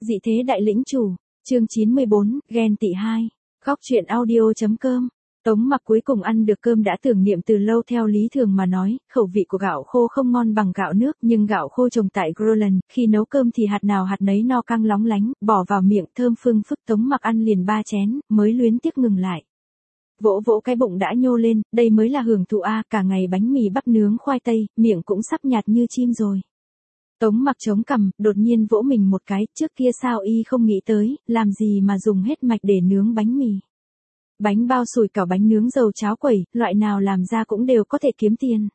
Dị thế đại lĩnh chủ, chương 94, ghen tị 2, khóc chuyện audio.com. Tống Mặc cuối cùng ăn được cơm đã tưởng niệm từ lâu. Theo lý thường mà nói, khẩu vị của gạo khô không ngon bằng gạo nước, nhưng gạo khô trồng tại Groenland, khi nấu cơm thì hạt nào hạt nấy no căng lóng lánh, bỏ vào miệng thơm phương phức. Tống Mặc ăn liền 3 chén, mới luyến tiếc ngừng lại. Vỗ vỗ cái bụng đã nhô lên, đây mới là hưởng thụ a, cả ngày bánh mì bắp nướng khoai tây, miệng cũng sắp nhạt như chim rồi. Tống Mặc chống cằm, đột nhiên vỗ mình một cái, trước kia sao y không nghĩ tới, làm gì mà dùng hết mạch để nướng bánh mì. Bánh bao sủi cảo, bánh nướng, dầu cháo quẩy, loại nào làm ra cũng đều có thể kiếm tiền.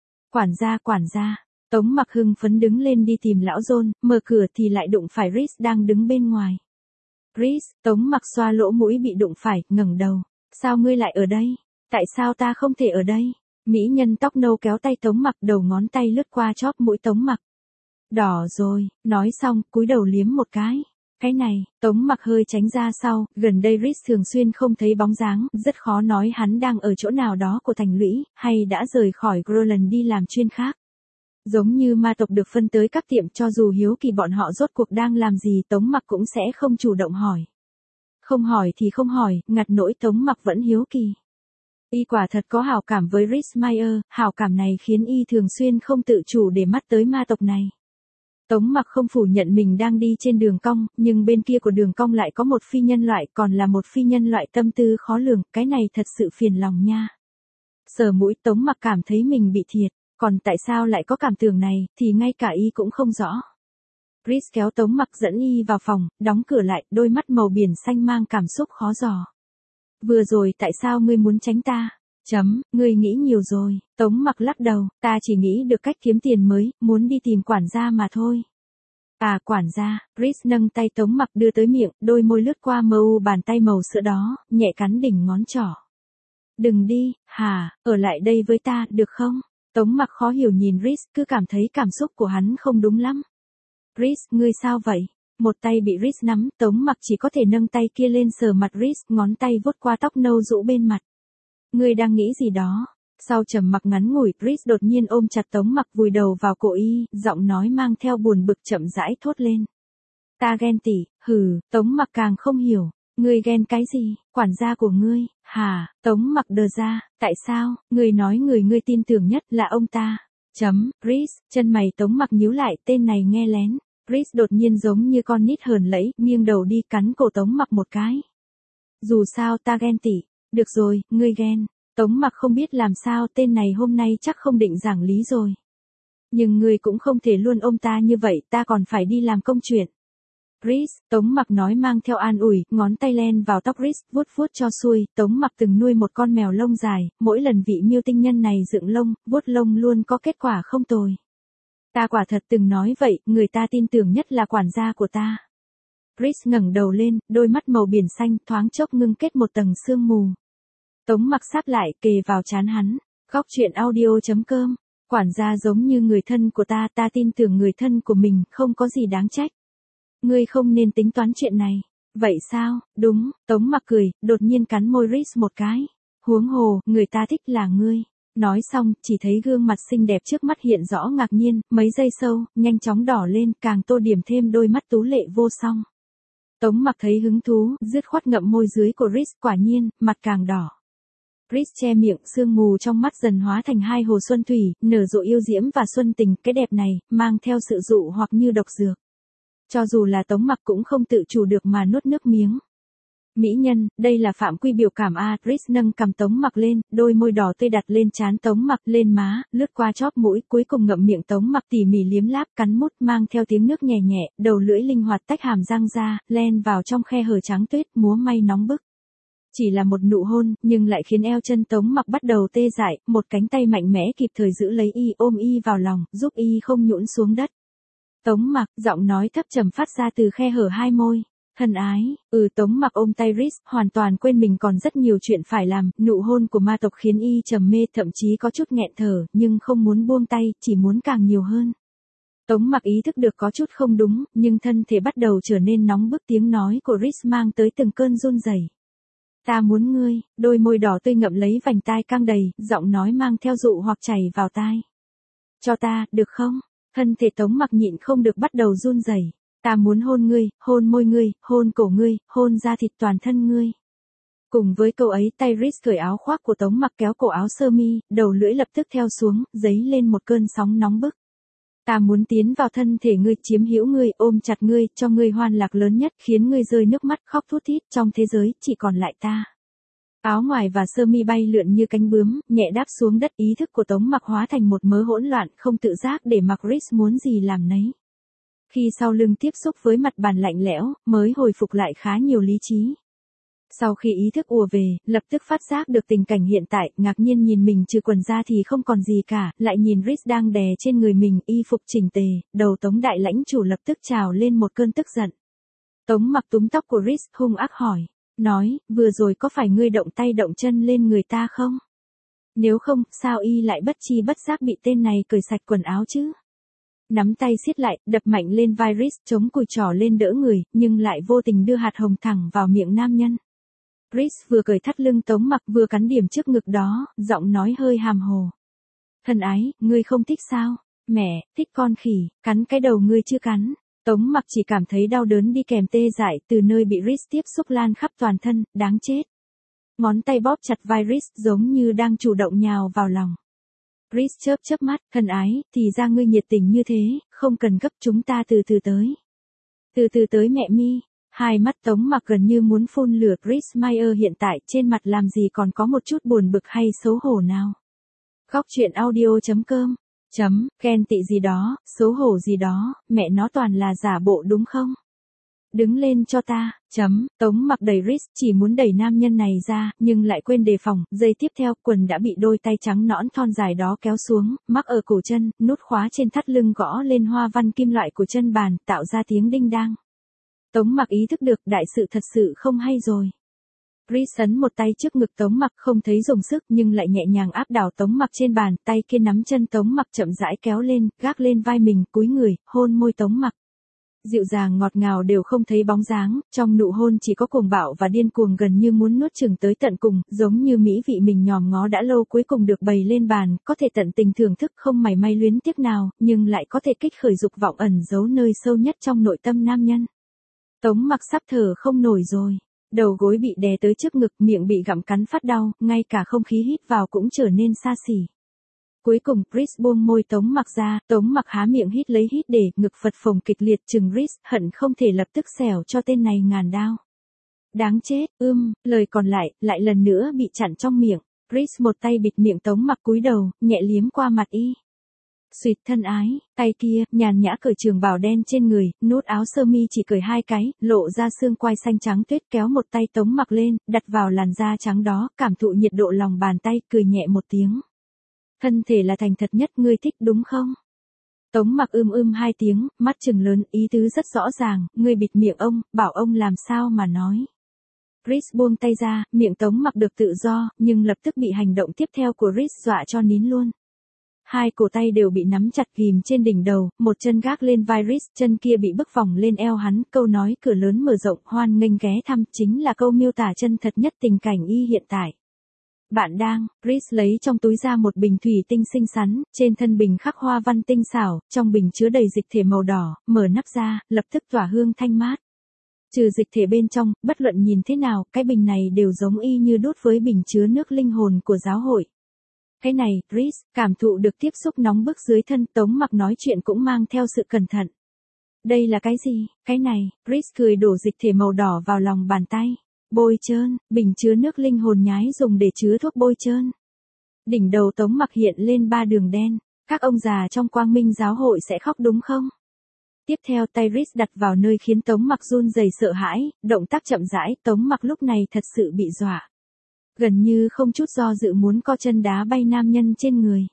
Quản gia, Tống Mặc hưng phấn đứng lên đi tìm lão John, mở cửa thì lại đụng phải Rhys đang đứng bên ngoài. Rhys, Tống Mặc xoa lỗ mũi bị đụng phải, ngẩng đầu. Sao ngươi lại ở đây? Tại sao ta không thể ở đây? Mỹ nhân tóc nâu kéo tay Tống Mặc, đầu ngón tay lướt qua chóp mũi Tống Mặc. Đỏ rồi, nói xong, cúi đầu liếm một cái. Cái này, Tống Mặc hơi tránh ra sau, gần đây Rhys thường xuyên không thấy bóng dáng, rất khó nói hắn đang ở chỗ nào đó của thành lũy, hay đã rời khỏi Groenland đi làm chuyên khác. Giống như ma tộc được phân tới các tiệm, cho dù hiếu kỳ bọn họ rốt cuộc đang làm gì, Tống Mặc cũng sẽ không chủ động hỏi. Không hỏi thì không hỏi, ngặt nỗi Tống Mặc vẫn hiếu kỳ. Y quả thật có hảo cảm với Rhys Meyer, hảo cảm này khiến y thường xuyên không tự chủ để mắt tới ma tộc này. Tống Mặc không phủ nhận mình đang đi trên đường cong, nhưng bên kia của đường cong lại có một phi nhân loại, còn là một phi nhân loại tâm tư khó lường, cái này thật sự phiền lòng nha. Sờ mũi, Tống Mặc cảm thấy mình bị thiệt, còn tại sao lại có cảm tưởng này, thì ngay cả y cũng không rõ. Rhys kéo Tống Mặc dẫn y vào phòng, đóng cửa lại, đôi mắt màu biển xanh mang cảm xúc khó dò. Vừa rồi tại sao ngươi muốn tránh ta? Ngươi nghĩ nhiều rồi. Tống Mặc lắc đầu, ta chỉ nghĩ được cách kiếm tiền mới, muốn đi tìm quản gia mà thôi. À, quản gia. Rhys nâng tay Tống Mặc đưa tới miệng, đôi môi lướt qua mờ u bàn tay màu sữa đó, nhẹ cắn đỉnh ngón trỏ. Đừng đi, ở lại đây với ta, được không? Tống Mặc khó hiểu nhìn Rhys, cứ cảm thấy cảm xúc của hắn không đúng lắm. Rhys, ngươi sao vậy? Một tay bị Rhys nắm, Tống Mặc chỉ có thể nâng tay kia lên sờ mặt Rhys, ngón tay vuốt qua tóc nâu rũ bên mặt. Ngươi đang nghĩ gì đó? Sau trầm mặc ngắn ngủi, Rhys đột nhiên ôm chặt Tống Mặc, vùi đầu vào cổ y, giọng nói mang theo buồn bực chậm rãi thốt lên. Ta ghen tị. Tống Mặc càng không hiểu. Ngươi ghen cái gì? Quản gia của ngươi? Tống Mặc đờ ra, tại sao? Ngươi nói người ngươi tin tưởng nhất là ông ta. Rhys, chân mày Tống Mặc nhíu lại, tên này nghe lén. Rhys đột nhiên giống như con nít hờn lẫy, nghiêng đầu đi cắn cổ Tống Mặc một cái. Dù sao ta ghen tị. Được rồi, ngươi ghen. Tống Mặc không biết làm sao, tên này hôm nay chắc không định giảng lý rồi. Nhưng ngươi cũng không thể luôn ôm ta như vậy, ta còn phải đi làm công chuyện. Rhys, Tống Mặc nói mang theo an ủi, ngón tay len vào tóc Rhys, vuốt vuốt cho xuôi. Tống Mặc từng nuôi một con mèo lông dài, mỗi lần vị miêu tinh nhân này dựng lông, vuốt lông luôn có kết quả không tồi. Ta quả thật từng nói vậy, người ta tin tưởng nhất là quản gia của ta. Rhys ngẩng đầu lên, đôi mắt màu biển xanh thoáng chốc ngưng kết một tầng sương mù. Tống Mặc sáp lại, kề vào trán hắn. Khóc chuyện audio.com. Quản gia giống như người thân của ta, ta tin tưởng người thân của mình, không có gì đáng trách. Ngươi không nên tính toán chuyện này. Vậy sao? Đúng. Tống Mặc cười, đột nhiên cắn môi Rhys một cái. Huống hồ, người ta thích là ngươi. Nói xong, chỉ thấy gương mặt xinh đẹp trước mắt hiện rõ ngạc nhiên, mấy giây sau, nhanh chóng đỏ lên, càng tô điểm thêm đôi mắt tú lệ vô song. Tống Mặc thấy hứng thú, dứt khoát ngậm môi dưới của Rhys, quả nhiên, mặt càng đỏ. Rhys che miệng, sương mù trong mắt dần hóa thành hai hồ xuân thủy, nở rộ yêu diễm và xuân tình, cái đẹp này, mang theo sự dụ hoặc như độc dược. Cho dù là Tống Mặc cũng không tự chủ được mà nuốt nước miếng. Mỹ nhân, đây là phạm quy biểu cảm a. Rhys nâng cằm Tống Mặc lên, đôi môi đỏ tươi đặt lên trán Tống Mặc, lên má, lướt qua chóp mũi, cuối cùng ngậm miệng Tống Mặc tỉ mỉ liếm láp, cắn mút, mang theo tiếng nước nhẹ nhẹ, đầu lưỡi linh hoạt tách hàm răng ra, len vào trong khe hở trắng tuyết, múa may nóng bức. Chỉ là một nụ hôn, nhưng lại khiến eo chân Tống Mặc bắt đầu tê dại, một cánh tay mạnh mẽ kịp thời giữ lấy y, ôm y vào lòng, giúp y không nhũn xuống đất. Tống Mặc, giọng nói thấp trầm phát ra từ khe hở hai môi. Thân ái. Tống Mặc ôm tay Rhys, hoàn toàn quên mình còn rất nhiều chuyện phải làm, nụ hôn của ma tộc khiến y trầm mê, thậm chí có chút nghẹn thở, nhưng không muốn buông tay, chỉ muốn càng nhiều hơn. Tống Mặc ý thức được có chút không đúng, nhưng thân thể bắt đầu trở nên nóng bức, tiếng nói của Rhys mang tới từng cơn run rẩy. Ta muốn ngươi, đôi môi đỏ tươi ngậm lấy vành tai căng đầy, giọng nói mang theo dụ hoặc chảy vào tai. Cho ta, được không? Thân thể Tống Mặc nhịn không được bắt đầu run rẩy. Ta muốn hôn ngươi, hôn môi ngươi, hôn cổ ngươi, hôn da thịt toàn thân ngươi. Cùng với câu ấy tay Rhys cởi áo khoác của Tống Mặc kéo cổ áo sơ mi, đầu lưỡi lập tức theo xuống, dấy lên một cơn sóng nóng bức. Ta muốn tiến vào thân thể ngươi, chiếm hữu ngươi, ôm chặt ngươi, cho ngươi hoan lạc lớn nhất, khiến ngươi rơi nước mắt khóc thút thít, trong thế giới chỉ còn lại ta. Áo ngoài và sơ mi bay lượn như cánh bướm, nhẹ đáp xuống đất, ý thức của Tống Mặc hóa thành một mớ hỗn loạn, không tự giác để mặc Rhys muốn gì làm nấy. Khi sau lưng tiếp xúc với mặt bàn lạnh lẽo, mới hồi phục lại khá nhiều lý trí. Sau khi ý thức ùa về, lập tức phát giác được tình cảnh hiện tại, ngạc nhiên nhìn mình trừ quần ra thì không còn gì cả, lại nhìn Rhys đang đè trên người mình, y phục chỉnh tề, đầu Tống đại lãnh chủ lập tức trào lên một cơn tức giận. Tống Mặc túm tóc của Rhys, hung ác hỏi, nói, vừa rồi có phải ngươi động tay động chân lên người ta không? Nếu không, sao y lại bất chi bất giác bị tên này cởi sạch quần áo chứ? Nắm tay siết lại, đập mạnh lên vai Rhys, chống cùi trỏ lên đỡ người, nhưng lại vô tình đưa hạt hồng thẳng vào miệng nam nhân. Rhys vừa cởi thắt lưng Tống Mặc vừa cắn điểm trước ngực đó, giọng nói hơi hàm hồ. Thân ái, ngươi không thích sao? Mẹ, thích con khỉ, cắn cái đầu ngươi chưa cắn. Tống Mặc chỉ cảm thấy đau đớn đi kèm tê dại từ nơi bị Rhys tiếp xúc lan khắp toàn thân, đáng chết. Ngón tay bóp chặt vai Rhys giống như đang chủ động nhào vào lòng. Rhys chớp mắt, thân ái, thì ra ngươi nhiệt tình như thế, không cần gấp, chúng ta từ từ tới. Từ từ tới mẹ mi. Hai mắt Tống Mặc gần như muốn phun lửa. Rhys Meyer hiện tại trên mặt làm gì còn có một chút buồn bực hay xấu hổ nào. Góc truyện audio.com ghen tị gì đó, xấu hổ gì đó, mẹ nó toàn là giả bộ đúng không? Đứng lên cho ta, Tống Mặc đẩy Rhys, chỉ muốn đẩy nam nhân này ra, nhưng lại quên đề phòng, giây tiếp theo, quần đã bị đôi tay trắng nõn thon dài đó kéo xuống, mắc ở cổ chân, nút khóa trên thắt lưng gõ lên hoa văn kim loại của chân bàn, tạo ra tiếng đinh đang. Tống Mặc ý thức được đại sự thật sự không hay rồi. Rhys ấn một tay trước ngực Tống Mặc, không thấy dùng sức nhưng lại nhẹ nhàng áp đảo Tống Mặc trên bàn, tay kia nắm chân Tống Mặc chậm rãi kéo lên, gác lên vai mình, cúi người, hôn môi Tống Mặc. Dịu dàng ngọt ngào đều không thấy bóng dáng, trong nụ hôn chỉ có cuồng bạo và điên cuồng, gần như muốn nuốt chửng tới tận cùng, giống như mỹ vị mình nhòm ngó đã lâu cuối cùng được bày lên bàn, có thể tận tình thưởng thức không mảy may luyến tiếc nào, nhưng lại có thể kích khởi dục vọng ẩn giấu nơi sâu nhất trong nội tâm nam nhân. Tống Mặc sắp thở không nổi rồi, đầu gối bị đè tới trước ngực, miệng bị gặm cắn phát đau, ngay cả không khí hít vào cũng trở nên xa xỉ. Cuối cùng, Rhys buông môi Tống Mặc ra, Tống Mặc há miệng hít lấy hít để, ngực phập phồng kịch liệt, chừng Rhys, hận không thể lập tức xẻo cho tên này ngàn đao. Đáng chết, lời còn lại lần nữa bị chặn trong miệng. Rhys một tay bịt miệng Tống Mặc, cúi đầu, nhẹ liếm qua mặt y. Xuyệt thân ái, tay kia, nhàn nhã cởi trường bào đen trên người, nút áo sơ mi chỉ cởi 2 cái, lộ ra xương quai xanh trắng tuyết, kéo một tay Tống Mặc lên, đặt vào làn da trắng đó, cảm thụ nhiệt độ lòng bàn tay, cười nhẹ một tiếng. Thân thể là thành thật nhất, ngươi thích đúng không? Tống Mặc 2 tiếng, mắt trừng lớn, ý tứ rất rõ ràng, ngươi bịt miệng ông, bảo ông làm sao mà nói. Rhys buông tay ra, miệng Tống Mặc được tự do, nhưng lập tức bị hành động tiếp theo của Rhys dọa cho nín luôn. Hai cổ tay đều bị nắm chặt ghìm trên đỉnh đầu, một chân gác lên vai Rhys, chân kia bị bức vòng lên eo hắn, câu nói cửa lớn mở rộng, hoan nghênh ghé thăm, chính là câu miêu tả chân thật nhất tình cảnh y hiện tại. Bạn đang, Rhys lấy trong túi ra một bình thủy tinh xinh xắn, trên thân bình khắc hoa văn tinh xảo, trong bình chứa đầy dịch thể màu đỏ, mở nắp ra, lập tức tỏa hương thanh mát. Trừ dịch thể bên trong, bất luận nhìn thế nào, cái bình này đều giống y như đút với bình chứa nước linh hồn của giáo hội. Cái này, Rhys, cảm thụ được tiếp xúc nóng bức dưới thân, Tống Mặc nói chuyện cũng mang theo sự cẩn thận. Đây là cái gì? Cái này, Rhys cười đổ dịch thể màu đỏ vào lòng bàn tay. Bôi trơn, bình chứa nước linh hồn nhái dùng để chứa thuốc bôi trơn. Đỉnh đầu Tống Mặc hiện lên 3 đường đen, các ông già trong Quang Minh giáo hội sẽ khóc đúng không? Tiếp theo tay Rhys đặt vào nơi khiến Tống Mặc run rẩy sợ hãi, động tác chậm rãi, Tống Mặc lúc này thật sự bị dọa. Gần như không chút do dự muốn co chân đá bay nam nhân trên người.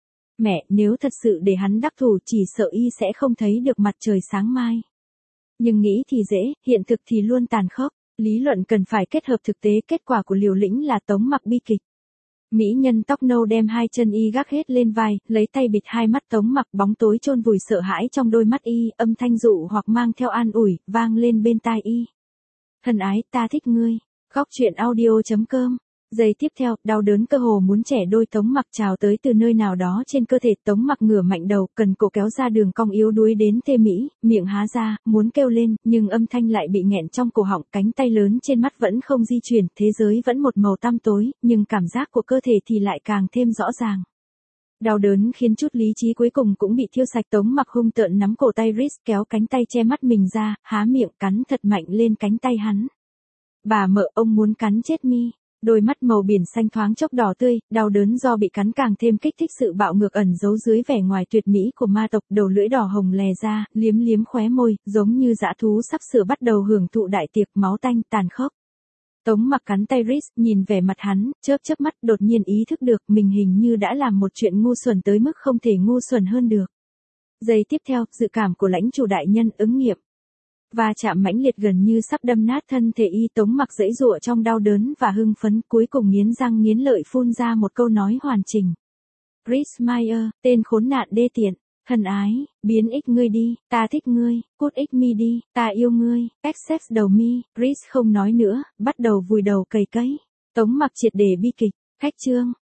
Mẹ, nếu thật sự để hắn đắc thủ chỉ sợ y sẽ không thấy được mặt trời sáng mai. Nhưng nghĩ thì dễ, hiện thực thì luôn tàn khốc. Lý luận cần phải kết hợp thực tế, kết quả của liều lĩnh là Tống Mặc bi kịch. Mỹ nhân tóc nâu đem 2 chân y gác hết lên vai, lấy tay bịt 2 mắt Tống Mặc, bóng tối chôn vùi sợ hãi trong đôi mắt y, âm thanh dụ hoặc mang theo an ủi, vang lên bên tai y. Thân ái, ta thích ngươi. Góc truyện audio.com Giây tiếp theo, đau đớn cơ hồ muốn chẻ đôi Tống Mặc trào tới từ nơi nào đó trên cơ thể. Tống Mặc ngửa mạnh đầu, cần cổ kéo ra đường cong yếu đuối đến tê mỹ, miệng há ra, muốn kêu lên, nhưng âm thanh lại bị nghẹn trong cổ họng. Cánh tay lớn trên mắt vẫn không di chuyển, thế giới vẫn một màu tăm tối, nhưng cảm giác của cơ thể thì lại càng thêm rõ ràng. Đau đớn khiến chút lý trí cuối cùng cũng bị thiêu sạch. Tống Mặc hung tợn nắm cổ tay Rhys, kéo cánh tay che mắt mình ra, há miệng cắn thật mạnh lên cánh tay hắn. Bà mợ, ông muốn cắn chết mi. Đôi mắt màu biển xanh thoáng chốc đỏ tươi, đau đớn do bị cắn càng thêm kích thích sự bạo ngược ẩn giấu dưới vẻ ngoài tuyệt mỹ của ma tộc. Đầu lưỡi đỏ hồng lè ra, liếm liếm khóe môi, giống như dã thú sắp sửa bắt đầu hưởng thụ đại tiệc máu tanh tàn khốc. Tống Mặc cắn tay Rhys, nhìn vẻ mặt hắn, chớp chớp mắt, đột nhiên ý thức được mình hình như đã làm một chuyện ngu xuẩn tới mức không thể ngu xuẩn hơn được. Giây tiếp theo, dự cảm của lãnh chủ đại nhân ứng nghiệm. Va chạm mãnh liệt gần như sắp đâm nát thân thể y. Tống Mặc giãy giụa trong đau đớn và hưng phấn, cuối cùng nghiến răng nghiến lợi phun ra một câu nói hoàn chỉnh. Rhys Meyer, tên khốn nạn đê tiện, thân ái, biến ích ngươi đi, ta thích ngươi, cút ích mi đi, ta yêu ngươi, accept đầu mi. Rhys không nói nữa, bắt đầu vùi đầu cày cấy. Tống Mặc triệt để bi kịch. Khách chương.